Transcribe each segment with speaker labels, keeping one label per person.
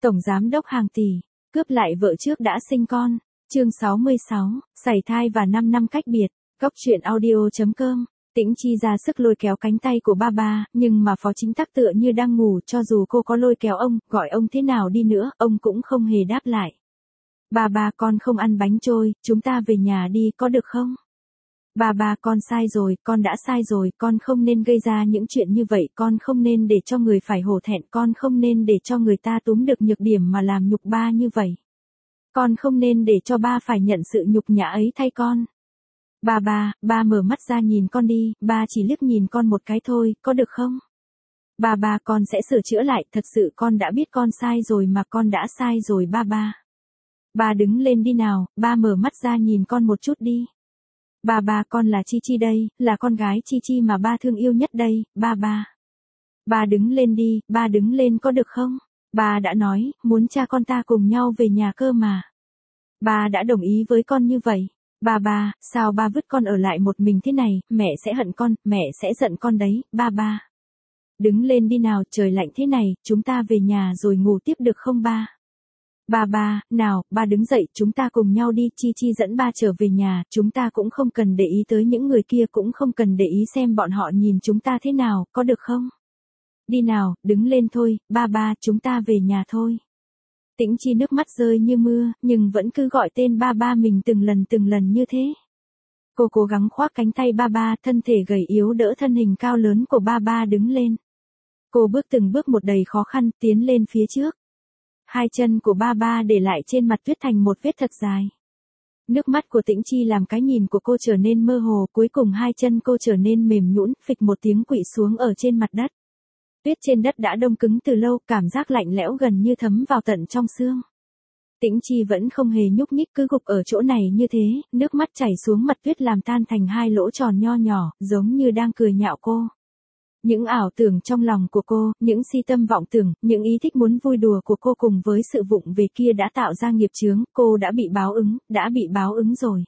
Speaker 1: Tổng giám đốc hàng tỷ, cướp lại vợ trước đã sinh con. Chương 66, sảy thai và 5 năm cách biệt. Góc truyện audio.com. Tĩnh Chi ra sức lôi kéo cánh tay của ba, nhưng mà Phó Chính Tắc tựa như đang ngủ, cho dù cô có lôi kéo ông, gọi ông thế nào đi nữa, ông cũng không hề đáp lại. Ba, con không ăn bánh trôi, chúng ta về nhà đi, có được không? Ba, con sai rồi, con đã sai rồi, con không nên gây ra những chuyện như vậy, con không nên để cho người phải hổ thẹn, con không nên để cho người ta túm được nhược điểm mà làm nhục ba như vậy. Con không nên để cho ba phải nhận sự nhục nhã ấy thay con. Ba mở mắt ra nhìn con đi, ba chỉ liếc nhìn con một cái thôi, có được không? Ba, con sẽ sửa chữa lại, thật sự con đã biết con sai rồi mà, con đã sai rồi ba. Ba đứng lên đi nào, ba mở mắt ra nhìn con một chút đi. Ba, con là Chi Chi đây, là con gái Chi Chi mà ba thương yêu nhất đây, ba. Ba đứng lên đi, ba đứng lên có được không? Ba đã nói, muốn cha con ta cùng nhau về nhà cơ mà. Ba đã đồng ý với con như vậy. Ba, sao ba vứt con ở lại một mình thế này, mẹ sẽ hận con, mẹ sẽ giận con đấy, ba. Đứng lên đi nào, trời lạnh thế này, chúng ta về nhà rồi ngủ tiếp được không ba? Ba, nào, ba đứng dậy, chúng ta cùng nhau đi, Chi Chi dẫn ba trở về nhà, chúng ta cũng không cần để ý tới những người kia, cũng không cần để ý xem bọn họ nhìn chúng ta thế nào, có được không? Đi nào, đứng lên thôi, ba, chúng ta về nhà thôi. Tĩnh Chi nước mắt rơi như mưa, nhưng vẫn cứ gọi tên ba mình từng lần như thế. Cô cố gắng khoác cánh tay ba, thân thể gầy yếu đỡ thân hình cao lớn của ba đứng lên. Cô bước từng bước một đầy khó khăn, tiến lên phía trước. Hai chân của ba để lại trên mặt tuyết thành một vết thật dài. Nước mắt của Tĩnh Chi làm cái nhìn của cô trở nên mơ hồ, cuối cùng hai chân cô trở nên mềm nhũn, phịch một tiếng quỵ xuống ở trên mặt đất. Tuyết trên đất đã đông cứng từ lâu, cảm giác lạnh lẽo gần như thấm vào tận trong xương. Tĩnh Chi vẫn không hề nhúc nhích, cứ gục ở chỗ này như thế, nước mắt chảy xuống mặt tuyết làm tan thành hai lỗ tròn nho nhỏ, giống như đang cười nhạo cô. Những ảo tưởng trong lòng của cô, những si tâm vọng tưởng, những ý thích muốn vui đùa của cô cùng với sự vụng về kia đã tạo ra nghiệp chướng, cô đã bị báo ứng rồi.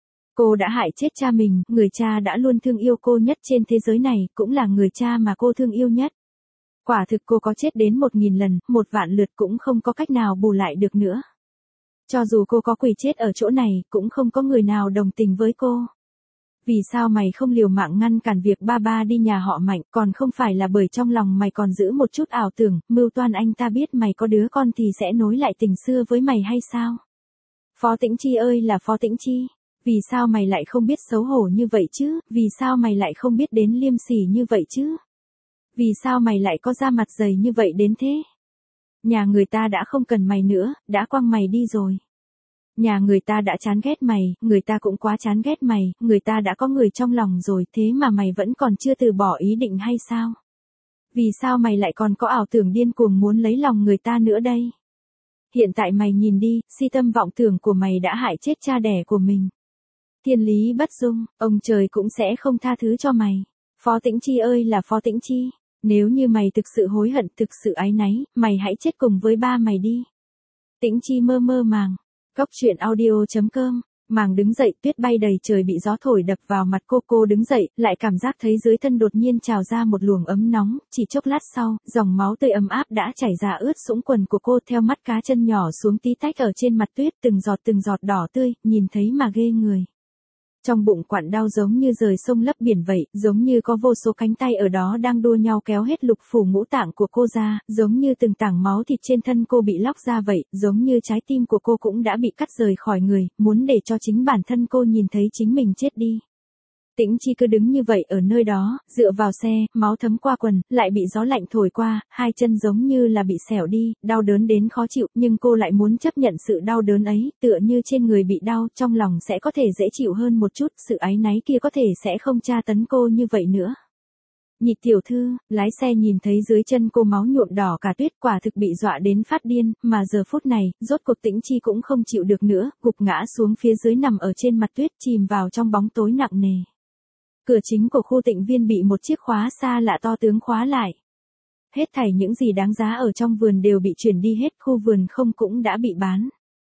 Speaker 1: Cô đã hại chết cha mình, người cha đã luôn thương yêu cô nhất trên thế giới này, cũng là người cha mà cô thương yêu nhất. Quả thực cô có chết đến 1000 lần, 1.000.000 lượt cũng không có cách nào bù lại được nữa. Cho dù cô có quỳ chết ở chỗ này, cũng không có người nào đồng tình với cô. Vì sao mày không liều mạng ngăn cản việc ba đi nhà họ Mạnh, còn không phải là bởi trong lòng mày còn giữ một chút ảo tưởng, mưu toan anh ta biết mày có đứa con thì sẽ nối lại tình xưa với mày hay sao? Phó Tĩnh Chi ơi là Phó Tĩnh Chi, vì sao mày lại không biết xấu hổ như vậy chứ, vì sao mày lại không biết đến liêm sỉ như vậy chứ? Vì sao mày lại có da mặt dày như vậy đến thế? Nhà người ta đã không cần mày nữa, đã quăng mày đi rồi. Nhà người ta đã chán ghét mày, người ta cũng quá chán ghét mày, người ta đã có người trong lòng rồi, thế mà mày vẫn còn chưa từ bỏ ý định hay sao? Vì sao mày lại còn có ảo tưởng điên cuồng muốn lấy lòng người ta nữa đây? Hiện tại mày nhìn đi, si tâm vọng tưởng của mày đã hại chết cha đẻ của mình. Thiên lý bất dung, ông trời cũng sẽ không tha thứ cho mày. Phó Tĩnh Chi ơi là Phó Tĩnh Chi, nếu như mày thực sự hối hận, thực sự áy náy, mày hãy chết cùng với ba mày đi. Tĩnh Chi mơ màng. Góc truyện audio.com. Màng đứng dậy, tuyết bay đầy trời bị gió thổi đập vào mặt cô đứng dậy, lại cảm giác thấy dưới thân đột nhiên trào ra một luồng ấm nóng, chỉ chốc lát sau, dòng máu tươi ấm áp đã chảy ra ướt sũng quần của cô, theo mắt cá chân nhỏ xuống tí tách ở trên mặt tuyết, từng giọt đỏ tươi, nhìn thấy mà ghê người. Trong bụng quặn đau giống như rời sông lấp biển vậy, giống như có vô số cánh tay ở đó đang đua nhau kéo hết lục phủ ngũ tạng của cô ra, giống như từng tảng máu thịt trên thân cô bị lóc ra vậy, giống như trái tim của cô cũng đã bị cắt rời khỏi người, muốn để cho chính bản thân cô nhìn thấy chính mình chết đi. Tĩnh Chi cứ đứng như vậy ở nơi đó, dựa vào xe, máu thấm qua quần, lại bị gió lạnh thổi qua, hai chân giống như là bị xẻo đi, đau đớn đến khó chịu, nhưng cô lại muốn chấp nhận sự đau đớn ấy, tựa như trên người bị đau, trong lòng sẽ có thể dễ chịu hơn một chút, sự áy náy kia có thể sẽ không tra tấn cô như vậy nữa. Nhị tiểu thư, lái xe nhìn thấy dưới chân cô máu nhuộm đỏ cả tuyết, quả thực bị dọa đến phát điên, mà giờ phút này, rốt cuộc Tĩnh Chi cũng không chịu được nữa, gục ngã xuống phía dưới nằm ở trên mặt tuyết, chìm vào trong bóng tối nặng nề. Cửa chính của khu Tịnh Viên bị một chiếc khóa xa lạ to tướng khóa lại. Hết thảy những gì đáng giá ở trong vườn đều bị chuyển đi hết, khu vườn không cũng đã bị bán.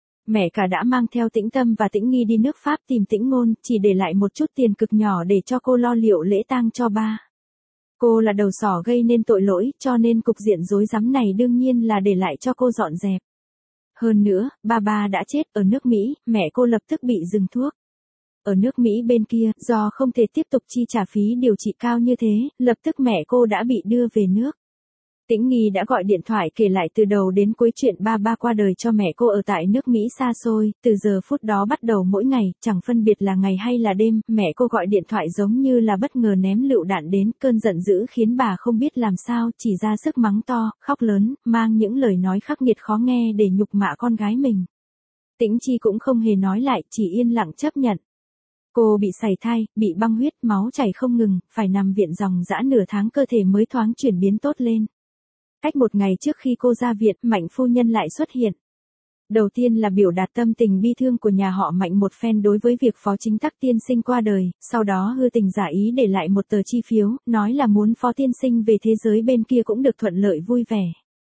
Speaker 1: Mẹ cả đã mang theo Tĩnh Tâm và Tĩnh Nghi đi nước Pháp tìm Tĩnh Ngôn, chỉ để lại một chút tiền cực nhỏ để cho cô lo liệu lễ tang cho ba. Cô là đầu sỏ gây nên tội lỗi, cho nên cục diện rối rắm này đương nhiên là để lại cho cô dọn dẹp. Hơn nữa, ba đã chết ở nước Mỹ, mẹ cô lập tức bị dừng thuốc. Ở nước Mỹ bên kia, do không thể tiếp tục chi trả phí điều trị cao như thế, lập tức mẹ cô đã bị đưa về nước. Tĩnh Nghi đã gọi điện thoại kể lại từ đầu đến cuối chuyện ba qua đời cho mẹ cô ở tại nước Mỹ xa xôi, từ giờ phút đó bắt đầu mỗi ngày, chẳng phân biệt là ngày hay là đêm, mẹ cô gọi điện thoại giống như là bất ngờ ném lựu đạn đến, cơn giận dữ khiến bà không biết làm sao, chỉ ra sức mắng to, khóc lớn, mang những lời nói khắc nghiệt khó nghe để nhục mạ con gái mình. Tĩnh Chi cũng không hề nói lại, chỉ yên lặng chấp nhận. Cô bị sảy thai, bị băng huyết, máu chảy không ngừng, phải nằm viện ròng rã nửa tháng cơ thể mới thoáng chuyển biến tốt lên. Cách một ngày trước khi cô ra viện, Mạnh phu nhân lại xuất hiện. Đầu tiên là biểu đạt tâm tình bi thương của nhà họ Mạnh một phen đối với việc Phó Chính Tắc tiên sinh qua đời, sau đó hư tình giả ý để lại một tờ chi phiếu, nói là muốn Phó tiên sinh về thế giới bên kia cũng được thuận lợi vui vẻ.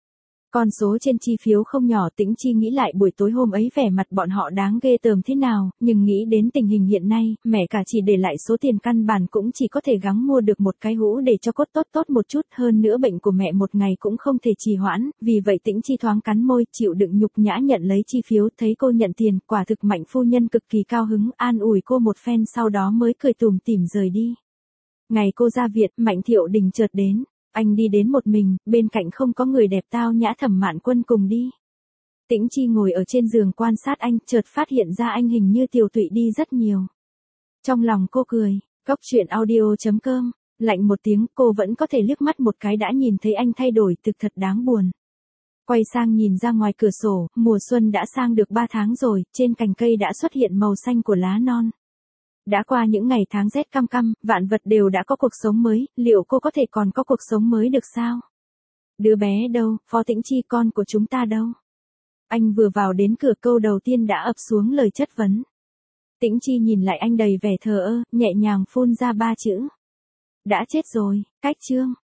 Speaker 1: Con số trên chi phiếu không nhỏ. Tĩnh Chi nghĩ lại buổi tối hôm ấy vẻ mặt bọn họ đáng ghê tởm thế nào, nhưng nghĩ đến tình hình hiện nay, mẹ cả chỉ để lại số tiền căn bản cũng chỉ có thể gắng mua được một cái hũ để cho cốt tốt một chút, hơn nữa bệnh của mẹ một ngày cũng không thể trì hoãn, vì vậy Tĩnh Chi thoáng cắn môi, chịu đựng nhục nhã nhận lấy chi phiếu, thấy cô nhận tiền, quả thực Mạnh phu nhân cực kỳ cao hứng, an ủi cô một phen sau đó mới cười tủm tỉm rời đi. Ngày cô ra viện, Mạnh Thiệu Đình chợt đến. Anh đi đến một mình, bên cạnh không có người đẹp tao nhã Thẩm Mạn Quân cùng đi. Tĩnh Chi ngồi ở trên giường quan sát anh, chợt phát hiện ra anh hình như tiều tụy đi rất nhiều. Trong lòng cô cười, Cốc Truyện Audio.com, lạnh một tiếng, cô vẫn có thể liếc mắt một cái đã nhìn thấy anh thay đổi, thực thật đáng buồn. Quay sang nhìn ra ngoài cửa sổ, mùa xuân đã sang được 3 tháng rồi, trên cành cây đã xuất hiện màu xanh của lá non. Đã qua những ngày tháng rét căm căm, vạn vật đều đã có cuộc sống mới, liệu cô có thể còn có cuộc sống mới được sao? Đứa bé đâu, Phó Tĩnh Chi con của chúng ta đâu? Anh vừa vào đến cửa câu đầu tiên đã ập xuống lời chất vấn. Tĩnh Chi nhìn lại anh đầy vẻ thờ ơ, nhẹ nhàng phun ra 3 chữ. Đã chết rồi, cách chương.